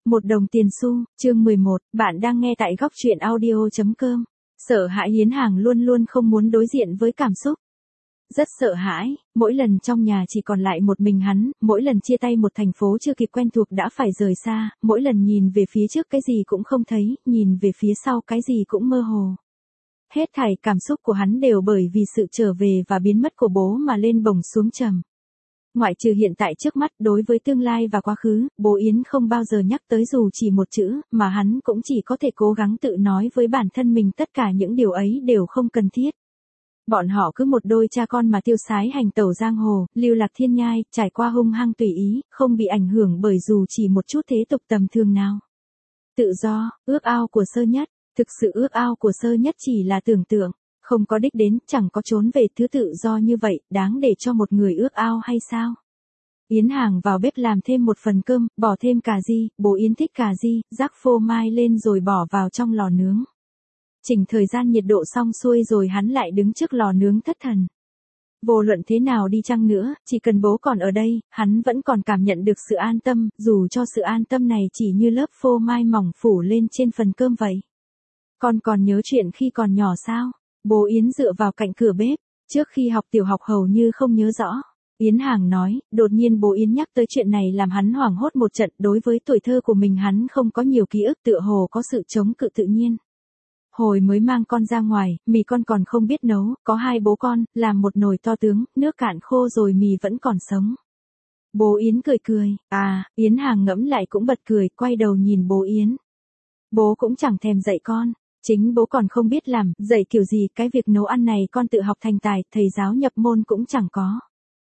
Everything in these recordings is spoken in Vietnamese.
Một đồng tiền xu, chương 11, bạn đang nghe tại góc truyện audio.com. Sợ hãi Yến Hàng luôn luôn không muốn đối diện với cảm xúc. Rất sợ hãi, mỗi lần trong nhà chỉ còn lại một mình hắn, mỗi lần chia tay một thành phố chưa kịp quen thuộc đã phải rời xa, mỗi lần nhìn về phía trước cái gì cũng không thấy, nhìn về phía sau cái gì cũng mơ hồ. Hết thảy cảm xúc của hắn đều bởi vì sự trở về và biến mất của bố mà lên bổng xuống trầm. Ngoại trừ hiện tại trước mắt, đối với tương lai và quá khứ, bố Yến không bao giờ nhắc tới dù chỉ một chữ, mà hắn cũng chỉ có thể cố gắng tự nói với bản thân mình tất cả những điều ấy đều không cần thiết. Bọn họ cứ một đôi cha con mà tiêu sái hành tẩu giang hồ, lưu lạc thiên nhai, trải qua hung hăng tùy ý, không bị ảnh hưởng bởi dù chỉ một chút thế tục tầm thường nào. Tự do, ước ao của Sơ Nhất, thực sự ước ao của Sơ Nhất chỉ là tưởng tượng. Không có đích đến, chẳng có trốn về, thứ tự do như vậy, đáng để cho một người ước ao hay sao? Yến Hàng vào bếp làm thêm một phần cơm, bỏ thêm cà ri, bố Yến thích cà ri, rắc phô mai lên rồi bỏ vào trong lò nướng. Chỉnh thời gian nhiệt độ xong xuôi rồi hắn lại đứng trước lò nướng thất thần. Vô luận thế nào đi chăng nữa, chỉ cần bố còn ở đây, hắn vẫn còn cảm nhận được sự an tâm, dù cho sự an tâm này chỉ như lớp phô mai mỏng phủ lên trên phần cơm vậy. Con còn nhớ chuyện khi còn nhỏ sao? Bố Yến dựa vào cạnh cửa bếp, trước khi học tiểu học hầu như không nhớ rõ. Yến Hàng nói, đột nhiên bố Yến nhắc tới chuyện này làm hắn hoảng hốt một trận, đối với tuổi thơ của mình hắn không có nhiều ký ức, tựa hồ có sự chống cự tự nhiên. Hồi mới mang con ra ngoài, mì con còn không biết nấu, có hai bố con, làm một nồi to tướng, nước cạn khô rồi mì vẫn còn sống. Bố Yến cười cười, Yến Hàng ngẫm lại cũng bật cười, quay đầu nhìn bố Yến. Bố cũng chẳng thèm dạy con. Chính bố còn không biết làm, dạy kiểu gì, cái việc nấu ăn này con tự học thành tài, thầy giáo nhập môn cũng chẳng có.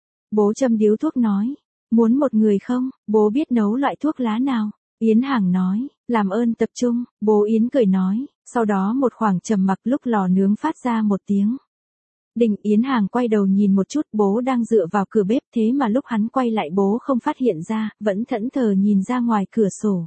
Bố châm điếu thuốc nói, muốn một người không, bố biết nấu loại thuốc lá nào? Yến Hàng nói, làm ơn tập trung, bố Yến cười nói, sau đó một khoảng trầm mặc lúc lò nướng phát ra một tiếng. Đình. Yến Hàng quay đầu nhìn một chút, bố đang dựa vào cửa bếp, thế mà lúc hắn quay lại bố không phát hiện ra, vẫn thẫn thờ nhìn ra ngoài cửa sổ.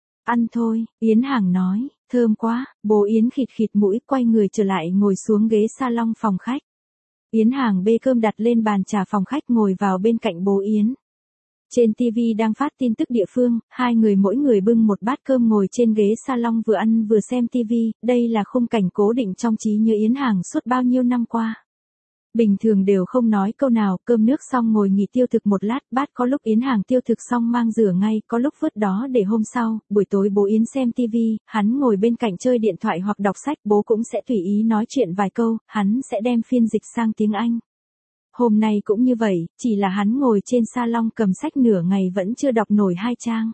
Ăn thôi, Yến Hàng nói, thơm quá, bố Yến khịt khịt mũi quay người trở lại ngồi xuống ghế salon phòng khách. Yến Hàng bê cơm đặt lên bàn trà phòng khách ngồi vào bên cạnh bố Yến. Trên TV đang phát tin tức địa phương, hai người mỗi người bưng một bát cơm ngồi trên ghế salon vừa ăn vừa xem TV, đây là khung cảnh cố định trong trí nhớ Yến Hàng suốt bao nhiêu năm qua. Bình thường đều không nói câu nào, cơm nước xong ngồi nghỉ tiêu thực một lát, bát có lúc Yến Hàng tiêu thực xong mang rửa ngay, có lúc vứt đó để hôm sau, buổi tối bố Yến xem TV, hắn ngồi bên cạnh chơi điện thoại hoặc đọc sách, bố cũng sẽ tùy ý nói chuyện vài câu, hắn sẽ đem phiên dịch sang tiếng Anh. Hôm nay cũng như vậy, chỉ là hắn ngồi trên salon cầm sách nửa ngày vẫn chưa đọc nổi 2 trang.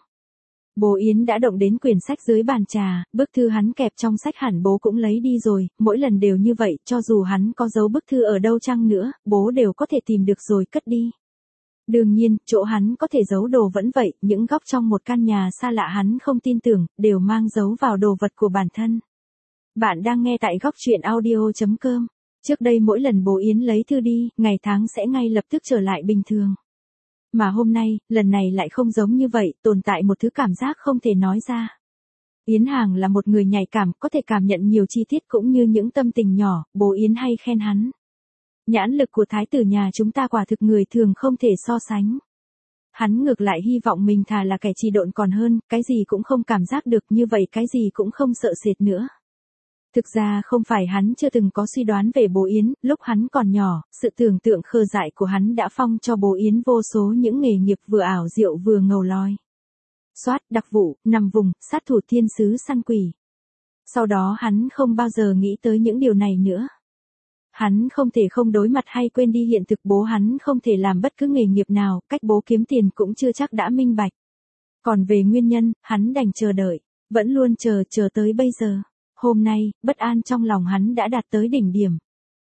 Bố Yến đã động đến quyển sách dưới bàn trà, bức thư hắn kẹp trong sách hẳn bố cũng lấy đi rồi, mỗi lần đều như vậy, cho dù hắn có giấu bức thư ở đâu chăng nữa, bố đều có thể tìm được rồi cất đi. Đương nhiên, chỗ hắn có thể giấu đồ vẫn vậy, những góc trong một căn nhà xa lạ hắn không tin tưởng, đều mang giấu vào đồ vật của bản thân. Bạn đang nghe tại góc truyện audio.com. Trước đây mỗi lần bố Yến lấy thư đi, ngày tháng sẽ ngay lập tức trở lại bình thường. Mà hôm nay, lần này lại không giống như vậy, tồn tại một thứ cảm giác không thể nói ra. Yến Hàng là một người nhạy cảm, có thể cảm nhận nhiều chi tiết cũng như những tâm tình nhỏ, bố Yến hay khen hắn. Nhãn lực của thái tử nhà chúng ta quả thực người thường không thể so sánh. Hắn ngược lại hy vọng mình thà là kẻ trì độn còn hơn, cái gì cũng không cảm giác được, như vậy cái gì cũng không sợ sệt nữa. Thực ra không phải hắn chưa từng có suy đoán về bố Yến, lúc hắn còn nhỏ, sự tưởng tượng khờ dại của hắn đã phong cho bố Yến vô số những nghề nghiệp vừa ảo diệu vừa ngầu lòi. Soát, đặc vụ, nằm vùng, sát thủ thiên sứ săn quỷ. Sau đó hắn không bao giờ nghĩ tới những điều này nữa. Hắn không thể không đối mặt hay quên đi hiện thực, bố hắn không thể làm bất cứ nghề nghiệp nào, cách bố kiếm tiền cũng chưa chắc đã minh bạch. Còn về nguyên nhân, hắn đành chờ đợi, vẫn luôn chờ tới bây giờ. Hôm nay, bất an trong lòng hắn đã đạt tới đỉnh điểm.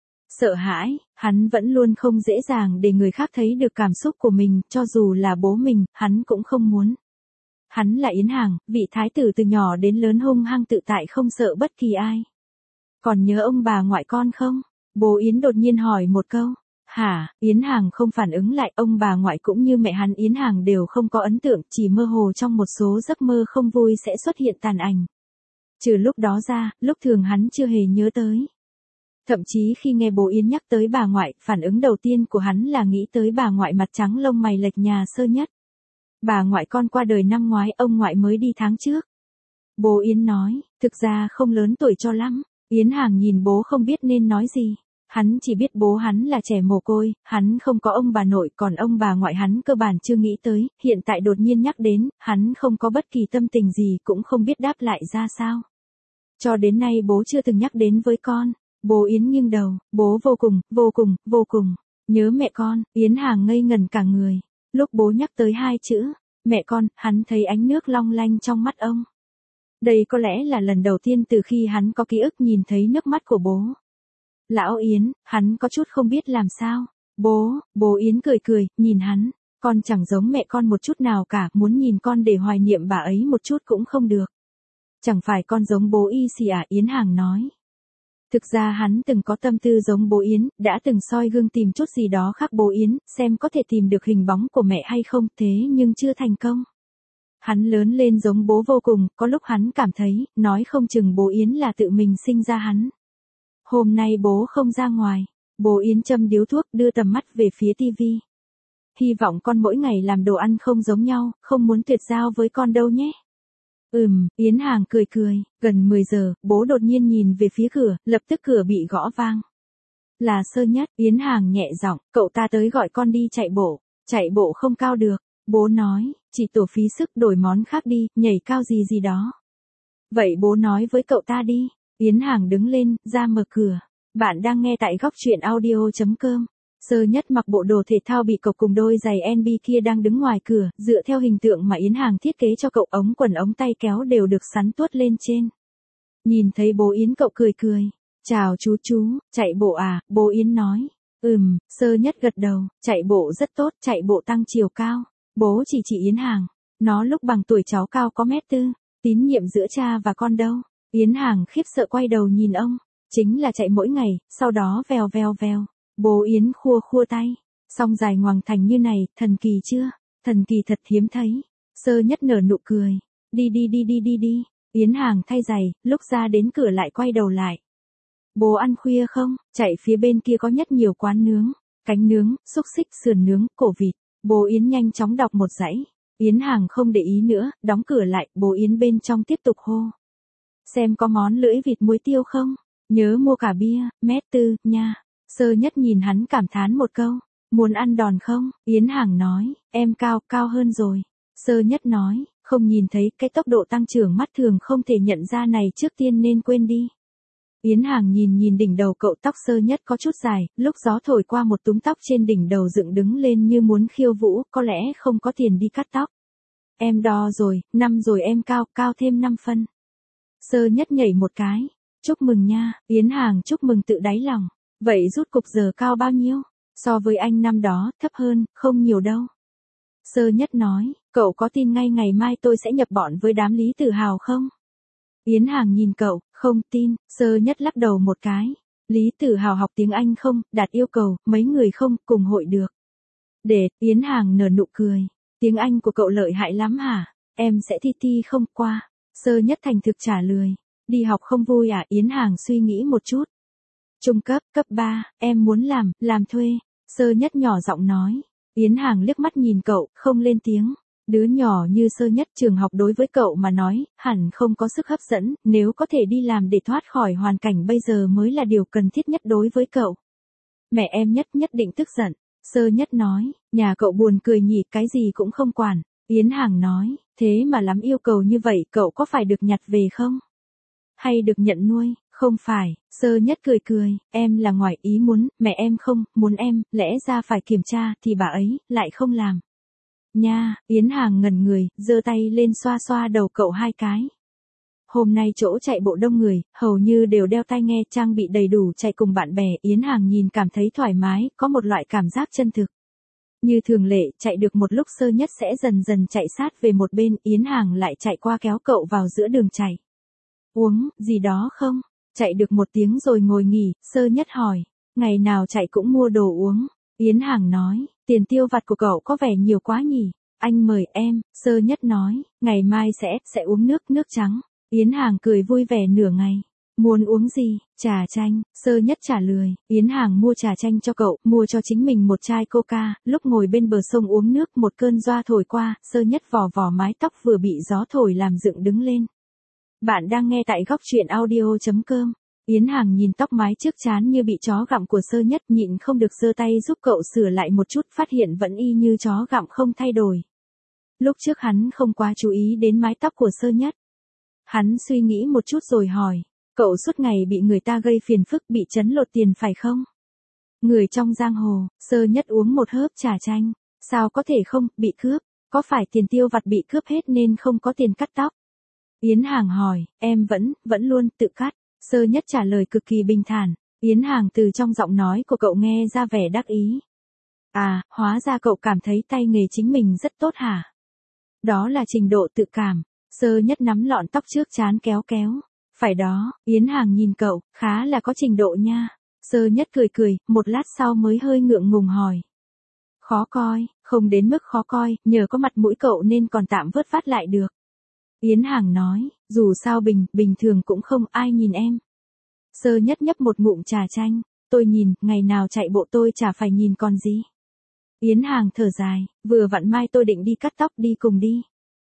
Sợ hãi, hắn vẫn luôn không dễ dàng để người khác thấy được cảm xúc của mình, cho dù là bố mình, hắn cũng không muốn. Hắn là Yến Hàng, vị thái tử từ nhỏ đến lớn hung hăng tự tại không sợ bất kỳ ai. Còn nhớ ông bà ngoại con không? Bố Yến đột nhiên hỏi một câu. Hả? Yến Hàng không phản ứng lại, ông bà ngoại cũng như mẹ hắn Yến Hàng đều không có ấn tượng, chỉ mơ hồ trong một số giấc mơ không vui sẽ xuất hiện tàn ảnh. Trừ lúc đó ra, lúc thường hắn chưa hề nhớ tới. Thậm chí khi nghe bố Yến nhắc tới bà ngoại, phản ứng đầu tiên của hắn là nghĩ tới bà ngoại mặt trắng lông mày lệch nhà Sơ Nhất. Bà ngoại con qua đời năm ngoái, ông ngoại mới đi tháng trước. Bố Yến nói, thực ra không lớn tuổi cho lắm. Yến Hàng nhìn bố không biết nên nói gì. Hắn chỉ biết bố hắn là trẻ mồ côi, hắn không có ông bà nội, còn ông bà ngoại hắn cơ bản chưa nghĩ tới, hiện tại đột nhiên nhắc đến, hắn không có bất kỳ tâm tình gì, cũng không biết đáp lại ra sao. Cho đến nay bố chưa từng nhắc đến với con. Bố Yến nghiêng đầu, bố vô cùng nhớ mẹ con. Yến Hàng ngây ngẩn cả người. Lúc bố nhắc tới hai chữ mẹ con, hắn thấy ánh nước long lanh trong mắt ông. Đây có lẽ là lần đầu tiên từ khi hắn có ký ức nhìn thấy nước mắt của bố. Lão Yến, hắn có chút không biết làm sao. Bố Yến cười, nhìn hắn. Con chẳng giống mẹ con một chút nào cả, muốn nhìn con để hoài niệm bà ấy một chút cũng không được. Chẳng phải con giống bố y xì à, Yến Hàng nói. Thực ra hắn từng có tâm tư giống bố Yến, đã từng soi gương tìm chút gì đó khác bố Yến, xem có thể tìm được hình bóng của mẹ hay không, thế nhưng chưa thành công. Hắn lớn lên giống bố vô cùng, có lúc hắn cảm thấy, nói không chừng bố Yến là tự mình sinh ra hắn. Hôm nay bố không ra ngoài, bố Yến châm điếu thuốc đưa tầm mắt về phía tivi. Hy vọng con mỗi ngày làm đồ ăn không giống nhau, không muốn tuyệt giao với con đâu nhé. Yến Hàng cười, gần 10 giờ, bố đột nhiên nhìn về phía cửa, lập tức cửa bị gõ vang. Là Sơ Nhất, Yến Hàng nhẹ giọng, cậu ta tới gọi con đi chạy bộ không cao được, bố nói, chỉ tổ phí sức đổi món khác đi, nhảy cao gì đó. Vậy bố nói với cậu ta đi. Yến Hàng đứng lên, ra mở cửa. Bạn đang nghe tại góc truyện audio.com. Sơ Nhất mặc bộ đồ thể thao bị cộc cùng đôi giày NB kia đang đứng ngoài cửa, dựa theo hình tượng mà Yến Hàng thiết kế cho cậu, ống quần ống tay kéo đều được sắn tuốt lên trên. Nhìn thấy bố Yến cậu cười. Chào chú, chạy bộ à, bố Yến nói. Sơ Nhất gật đầu, chạy bộ rất tốt, chạy bộ tăng chiều cao. Bố chỉ Yến Hàng. Nó lúc bằng tuổi cháu cao có 1m4, tín nhiệm giữa cha và con đâu. Yến Hàng khiếp sợ quay đầu nhìn ông. Chính là chạy mỗi ngày, sau đó vèo. Bố Yến khua tay. Song dài ngoằng thành như này, thần kỳ chưa? Thần kỳ thật hiếm thấy. Sơ Nhất nở nụ cười. Đi. Yến Hàng thay giày, lúc ra đến cửa lại quay đầu lại. Bố ăn khuya không? Chạy phía bên kia có nhất nhiều quán nướng. Cánh nướng, xúc xích, sườn nướng, cổ vịt. Bố Yến nhanh chóng đọc một dãy. Yến Hàng không để ý nữa, đóng cửa lại, bố Yến bên trong tiếp tục hô. Xem có món lưỡi vịt muối tiêu không? Nhớ mua cả bia, 1m4, nha. Sơ Nhất nhìn hắn cảm thán một câu. Muốn ăn đòn không? Yến Hàng nói, em cao hơn rồi. Sơ Nhất nói, không nhìn thấy cái tốc độ tăng trưởng mắt thường không thể nhận ra này trước tiên nên quên đi. Yến Hàng nhìn đỉnh đầu cậu, tóc Sơ Nhất có chút dài, lúc gió thổi qua một túm tóc trên đỉnh đầu dựng đứng lên như muốn khiêu vũ, có lẽ không có tiền đi cắt tóc. Em đo rồi, 5 rồi em cao thêm 5 phân. Sơ Nhất nhảy một cái. Chúc mừng nha, Yến Hàng chúc mừng tự đáy lòng. Vậy rút cục giờ cao bao nhiêu? So với anh năm đó, thấp hơn, không nhiều đâu. Sơ Nhất nói, cậu có tin ngay ngày mai tôi sẽ nhập bọn với đám Lý Tử Hào không? Yến Hàng nhìn cậu, không tin. Sơ Nhất lắc đầu một cái. Lý Tử Hào học tiếng Anh không, đạt yêu cầu, mấy người không, cùng hội được. Để, Yến Hàng nở nụ cười. Tiếng Anh của cậu lợi hại lắm hả? Em sẽ thi không qua. Sơ Nhất thành thực trả lời. Đi học không vui à? Yến Hàng suy nghĩ một chút. Trung cấp, cấp 3, em muốn làm thuê. Sơ Nhất nhỏ giọng nói. Yến Hàng liếc mắt nhìn cậu, không lên tiếng. Đứa nhỏ như Sơ Nhất, trường học đối với cậu mà nói, hẳn không có sức hấp dẫn, nếu có thể đi làm để thoát khỏi hoàn cảnh bây giờ mới là điều cần thiết nhất đối với cậu. Mẹ em nhất định tức giận. Sơ Nhất nói, nhà cậu buồn cười nhỉ, cái gì cũng không quản. Yến Hàng nói, thế mà lắm yêu cầu như vậy, cậu có phải được nhặt về không? Hay được nhận nuôi? Không phải. Sơ Nhất cười, em là ngoài ý muốn, mẹ em không muốn em, lẽ ra phải kiểm tra, thì bà ấy lại không làm. Nha, Yến Hàng ngẩn người, giơ tay lên xoa đầu cậu 2 cái. Hôm nay chỗ chạy bộ đông người, hầu như đều đeo tai nghe, trang bị đầy đủ, chạy cùng bạn bè. Yến Hàng nhìn cảm thấy thoải mái, có một loại cảm giác chân thực. Như thường lệ, chạy được một lúc Sơ Nhất sẽ dần chạy sát về một bên, Yến Hàng lại chạy qua kéo cậu vào giữa đường chạy. Uống gì đó không? Chạy được 1 tiếng rồi ngồi nghỉ, Sơ Nhất hỏi. Ngày nào chạy cũng mua đồ uống. Yến Hàng nói, tiền tiêu vặt của cậu có vẻ nhiều quá nhỉ. Anh mời em. Sơ Nhất nói, ngày mai sẽ uống nước trắng. Yến Hàng cười vui vẻ nửa ngày. Muốn uống gì? Trà chanh, Sơ Nhất trả lời, Yến Hàng mua trà chanh cho cậu, mua cho chính mình một chai coca, lúc ngồi bên bờ sông uống nước một cơn doa thổi qua, Sơ Nhất vò vò mái tóc vừa bị gió thổi làm dựng đứng lên. Bạn đang nghe tại góc truyện audio.com. Yến Hàng nhìn tóc mái trước trán như bị chó gặm của Sơ Nhất nhịn không được giơ tay giúp cậu sửa lại một chút phát hiện vẫn y như chó gặm không thay đổi. Lúc trước hắn không quá chú ý đến mái tóc của Sơ Nhất. Hắn suy nghĩ một chút rồi hỏi, cậu suốt ngày bị người ta gây phiền phức bị trấn lột tiền phải không? Người trong giang hồ, Sơ Nhất uống một hớp trà chanh, sao có thể không, bị cướp, có phải tiền tiêu vặt bị cướp hết nên không có tiền cắt tóc? Yến Hàng hỏi, em vẫn luôn tự cắt. Sơ Nhất trả lời cực kỳ bình thản. Yến Hàng từ trong giọng nói của cậu nghe ra vẻ đắc ý. À, hóa ra cậu cảm thấy tay nghề chính mình rất tốt hả? Đó là trình độ tự cảm. Sơ Nhất nắm lọn tóc trước trán kéo kéo. Phải đó, Yến Hàng nhìn cậu, khá là có trình độ nha. Sơ Nhất cười cười, một lát sau mới hơi ngượng ngùng hỏi. Khó coi, không đến mức khó coi, nhờ có mặt mũi cậu nên còn tạm vớt vát lại được. Yến Hàng nói, dù sao bình thường cũng không ai nhìn em. Sơ Nhất nhấp một ngụm trà chanh, tôi nhìn, ngày nào chạy bộ tôi chả phải nhìn còn gì. Yến Hàng thở dài, vừa vặn mai tôi định đi cắt tóc đi cùng đi.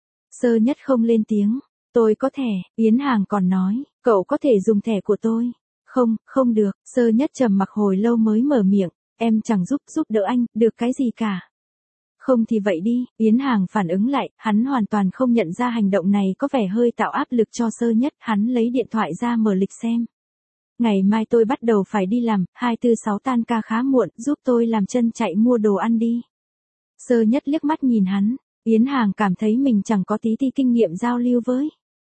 Sơ Nhất không lên tiếng, tôi có thẻ, Yến Hàng còn nói, cậu có thể dùng thẻ của tôi. Không được, Sơ Nhất trầm mặc hồi lâu mới mở miệng, em chẳng giúp đỡ anh, được cái gì cả. Không thì vậy đi, Yến Hàng phản ứng lại, hắn hoàn toàn không nhận ra hành động này có vẻ hơi tạo áp lực cho Sơ Nhất, hắn lấy điện thoại ra mở lịch xem. Ngày mai tôi bắt đầu phải đi làm, 246 tan ca khá muộn, giúp tôi làm chân chạy mua đồ ăn đi. Sơ Nhất liếc mắt nhìn hắn, Yến Hàng cảm thấy mình chẳng có tí kinh nghiệm giao lưu với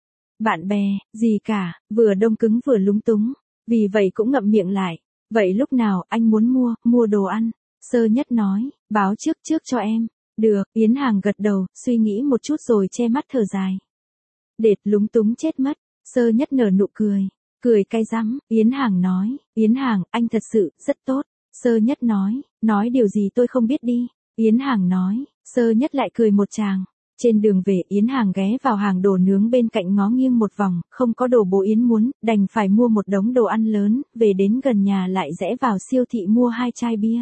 bạn bè, gì cả, vừa đông cứng vừa lúng túng, vì vậy cũng ngậm miệng lại. Vậy lúc nào anh muốn mua đồ ăn? Sơ Nhất nói, báo trước cho em. Được, Yến Hàng gật đầu, suy nghĩ một chút rồi che mắt thở dài. Đệt lúng túng chết mất, Sơ Nhất nở nụ cười. Cười cay rắm, Yến Hàng nói, Yến Hàng, anh thật sự, rất tốt. Sơ Nhất nói điều gì tôi không biết đi. Yến Hàng nói, Sơ Nhất lại cười một tràng. Trên đường về Yến Hàng ghé vào hàng đồ nướng bên cạnh ngó nghiêng một vòng, không có đồ bố Yến muốn, đành phải mua một đống đồ ăn lớn, về đến gần nhà lại rẽ vào siêu thị mua 2 chai bia.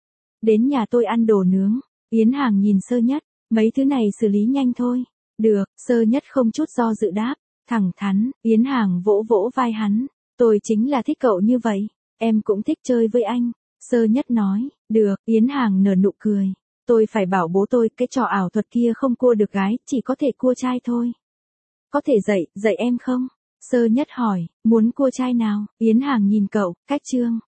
Đến nhà tôi ăn đồ nướng, Yến Hàng nhìn Sơ Nhất, mấy thứ này xử lý nhanh thôi. Được, Sơ Nhất không chút do dự đáp, thẳng thắn, Yến Hàng vỗ vai hắn, tôi chính là thích cậu như vậy, em cũng thích chơi với anh. Sơ Nhất nói, được, Yến Hàng nở nụ cười. Tôi phải bảo bố tôi, cái trò ảo thuật kia không cua được gái, chỉ có thể cua trai thôi. Có thể dạy em không? Sơ Nhất hỏi, muốn cua trai nào? Yến Hàng nhìn cậu, cách chương.